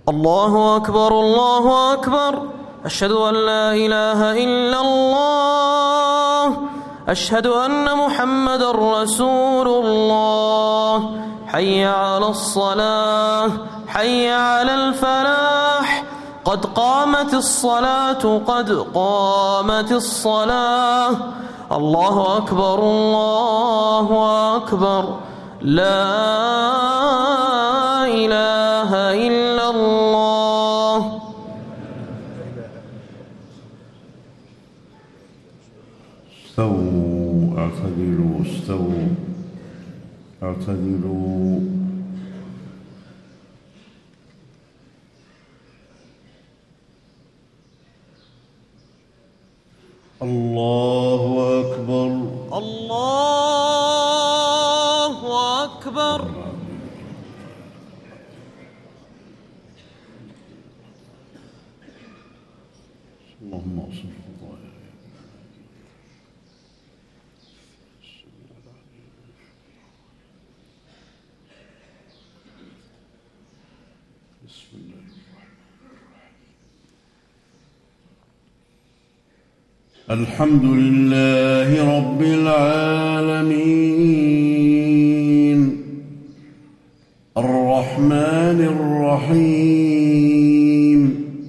الله أكبر الله أكبر. أشهد أن لا إله إلا الله. أشهد أن محمدا رسول الله. حي على الصلاة، حي على الفلاح، قد قامت الصلاة، قد قامت الصلاة. الله أكبر الله أكبر. لا إله إلا الله. استووا اعتدلوا، استووا اعتدلوا. الله أكبر الله أكبر. اللهم اصرف الضائع. بسم الله الرحمن الرحيم. الحمد لله رب العالمين، الرحمن الرحيم،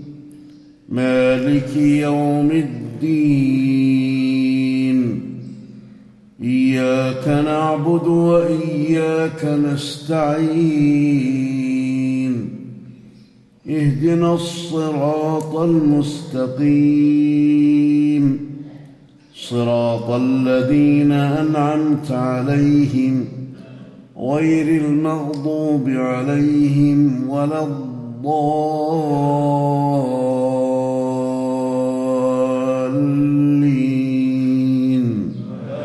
مالك يوم الدين. إياك نعبد وإياك نستعين. اهدنا الصراط المستقيم، صراط الذين أنعمت عليهم غير المغضوب عليهم ولا الضالين.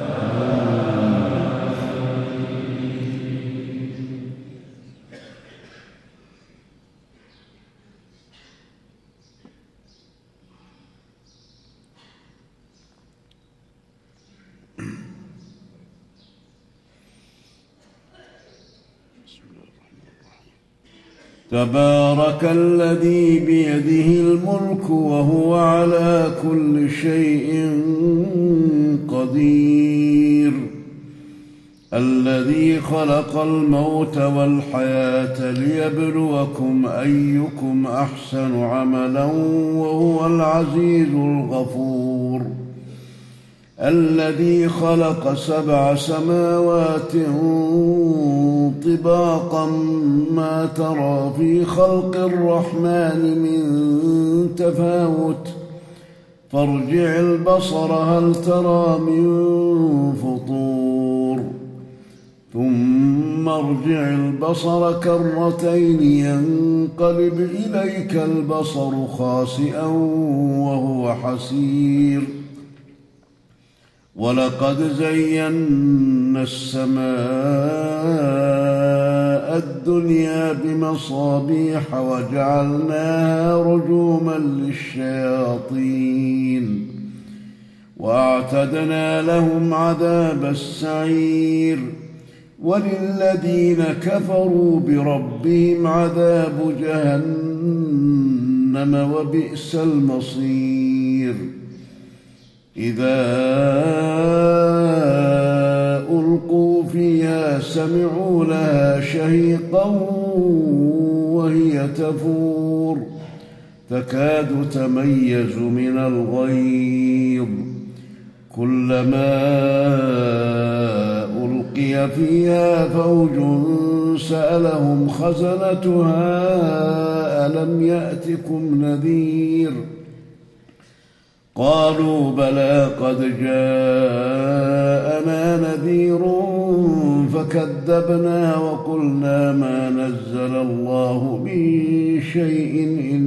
تبارك الذي بيده الملك وهو على كل شيء قدير، الذي خلق الموت والحياة ليبلوكم أيكم أحسن عملا وهو العزيز الغفور، الذي خلق 7 سماوات طباقا ما ترى في خلق الرحمن من تفاوت، فارجع البصر هل ترى من فطور، ثم ارجع البصر كرتين ينقلب إليك البصر خاسئا وهو حسير. ولقد زينا السماء الدنيا بمصابيح وجعلناها رجوما للشياطين، وأعتدنا لهم عذاب السعير. وللذين كفروا بربهم عذاب جهنم وبئس المصير. إذا ألقوا فيها سمعوا لها شهيقا وهي تفور، تكاد تميز من الغيظ، كلما ألقي فيها فوج سألهم خزنتها ألم يأتكم نذير، قالوا بلى قد جاءنا نذير فكذبنا وقلنا ما نزل الله من شيء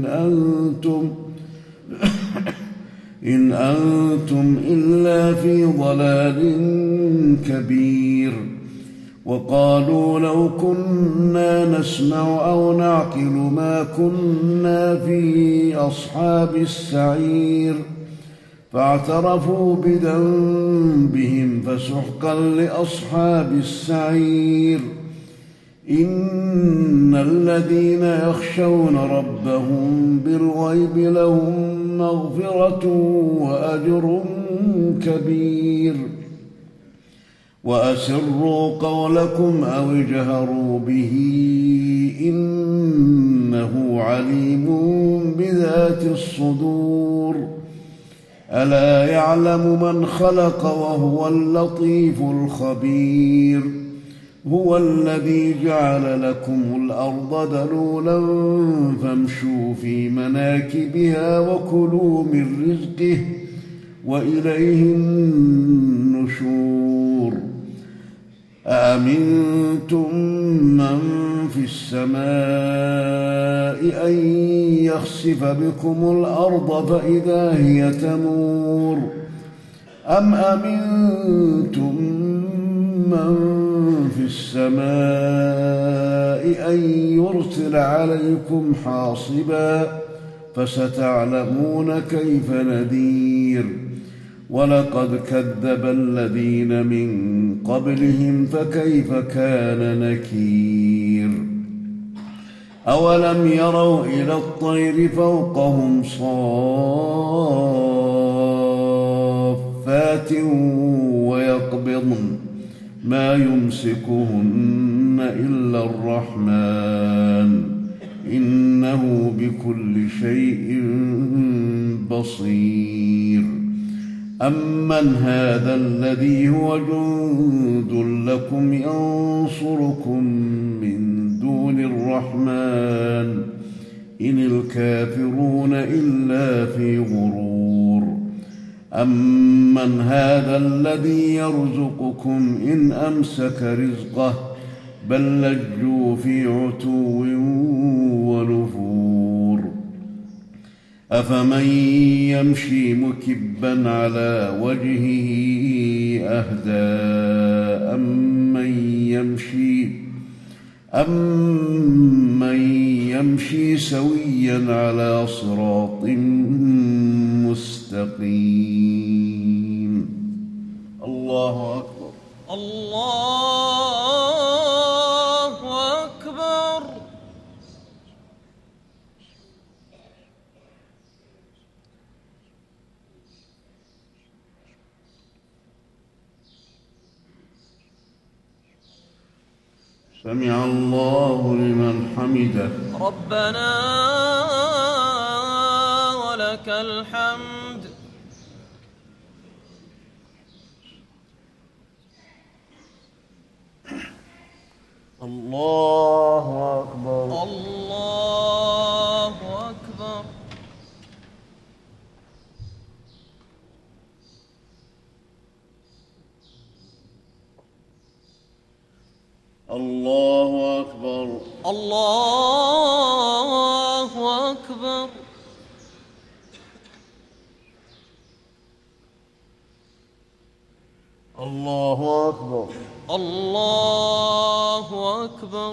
إن أنتم إلا في ضلال كبير. وقالوا لو كنا نسمع أو نعقل ما كنا في أصحاب السعير، فاعترفوا بذنبهم فسحقا لأصحاب السعير. إن الذين يخشون ربهم بالغيب لهم مغفرة وأجر كبير. وأسروا قولكم أو اجهروا به إنه عليم بذات الصدور. ألا يعلم من خلق وهو اللطيف الخبير. هو الذي جعل لكم الأرض ذلولا فامشوا في مناكبها وكلوا من رزقه وإليه النشور. أأمنتم من في السماء أن يخسف بكم الأرض فإذا هي تمور أم أمنتم من في السماء أن يرسل عليكم حاصبا فستعلمون كيف نذير. ولقد كذب الذين من قبلهم فكيف كان نكير. أولم يروا إلى الطير فوقهم صافات ويقبضن ما يمسكهن إلا الرحمن إنه بكل شيء بصير. أمن هذا الذي هو جند لكم ينصركم من دون الرحمن إن الكافرون إلا في غرور. أمن هذا الذي يرزقكم إن أمسك رزقه بل لجوا في عتو ونفور. أفمن يمشي مكبا على وجهه أهدى أمن يمشي سويا على صراط مستقيم. الله أكبر. الله أكبر. سمع الله لمن حمده. ربنا ولك الحمد. الله أكبر. الله أكبر. الله أكبر. الله أكبر. الله أكبر. الله أكبر.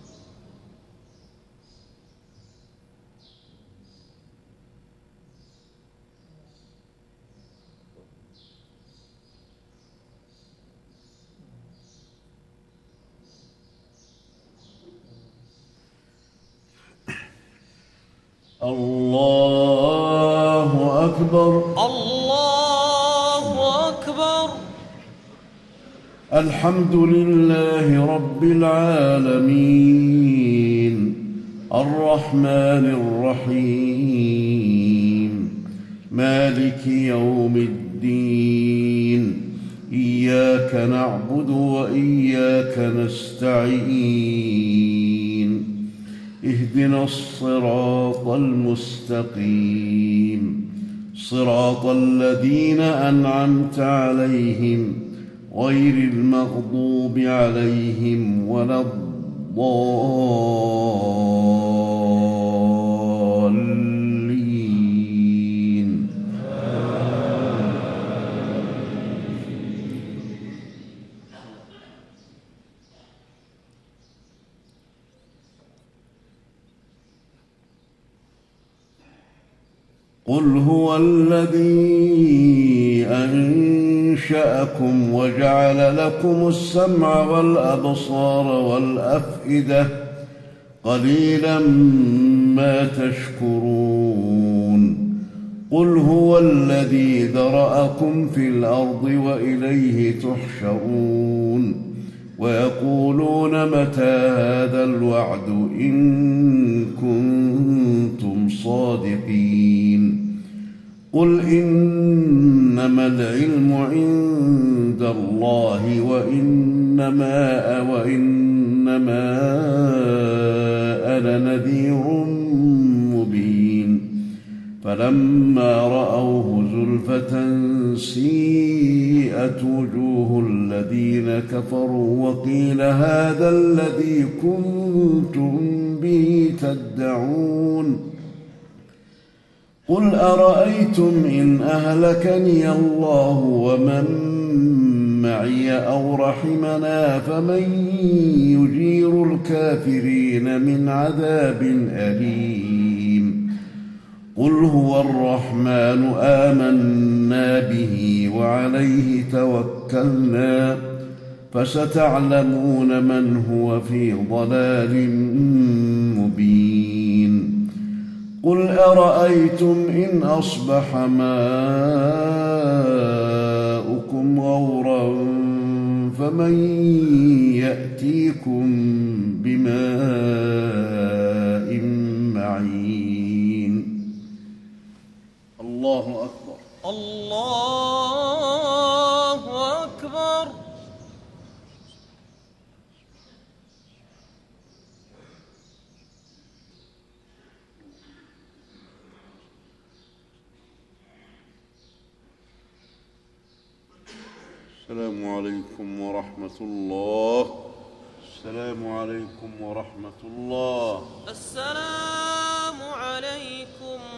الله أكبر. الله أكبر. الحمد لله رب العالمين الرحمن الرحيم مالك يوم الدين إياك نعبد وإياك نستعين اهدنا الصراط المستقيم صراط الذين أنعمت عليهم غير المغضوب عليهم ولا الضالين. قل هو الذي أنشأكم وجعل لكم السمع والأبصار والأفئدة قليلا ما تشكرون قل هو الذي ذرأكم في الأرض وإليه تحشرون ويقولون متى هذا الوعد إن كنتم صادقين قل إنما العلم عند الله وإنما أنا نذير مبين فلما رأوه زلفة سيئت وجوه الذين كفروا وقيل هذا الذي كنتم به تدعون قل أرأيتم إن أهلكني الله ومن معي أو رحمنا فمن يجير الكافرين من عذاب أليم قل هو الرحمن آمنا به وعليه توكلنا فستعلمون من هو في ضلال مبين قل أرأيتم إن أصبح ماؤكم غورا فمن يأتيكم بماء معين الله أكبر الله أكبر. السلام عليكم ورحمة الله. السلام عليكم ورحمة الله. السلام عليكم